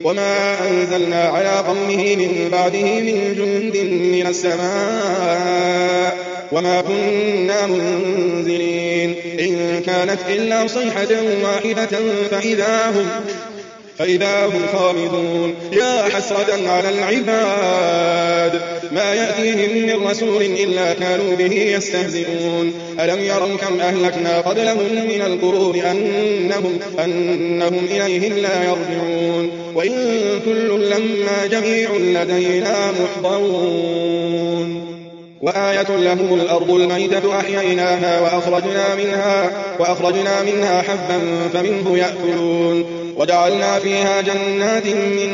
وما أنزلنا على قومه من بعده من جند من السماء وما كنا منزلين إن كانت إلا صيحة واحدة فإذا هم خامدون يا حسرة على العباد ما يأتيهم من رسول إلا كانوا به يستهزئون ألم يروا كم أهلكنا قبلهم من القرون أنهم إليهم لا يرجعون وإن كل لما جميع لدينا محضرون وآية لهم الأرض الميتة أحييناها وأخرجنا منها حبا فمنه يأكلون وجعلنا فيها جنات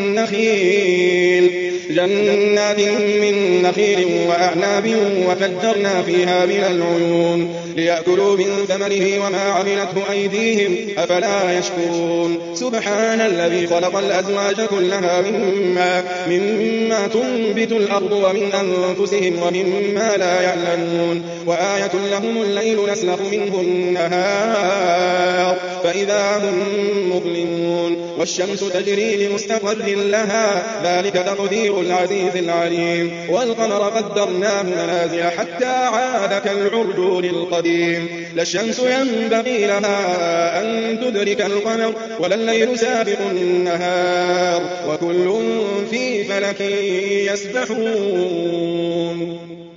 من نخيل وأعناب وفجرنا فيها من العيون ليأكلوا من ثمره وما عملته أيديهم أفلا يشكرون سبحان الذي خلق الأزواج كلها مما تنبت الأرض ومن أنفسهم ومما لا يعلمون وآية لهم الليل نسلخ منه النهار فإذا هم مظلمون والشمس تجري لمستقر لها ذلك تقدير العزيز العليم والقمر قدرناه منازل حتى عاد كالعرجون القديم لا الشمس ينبغي لها أن تدرك القمر ولا الليل سابق النهار وكل في فلك يسبحون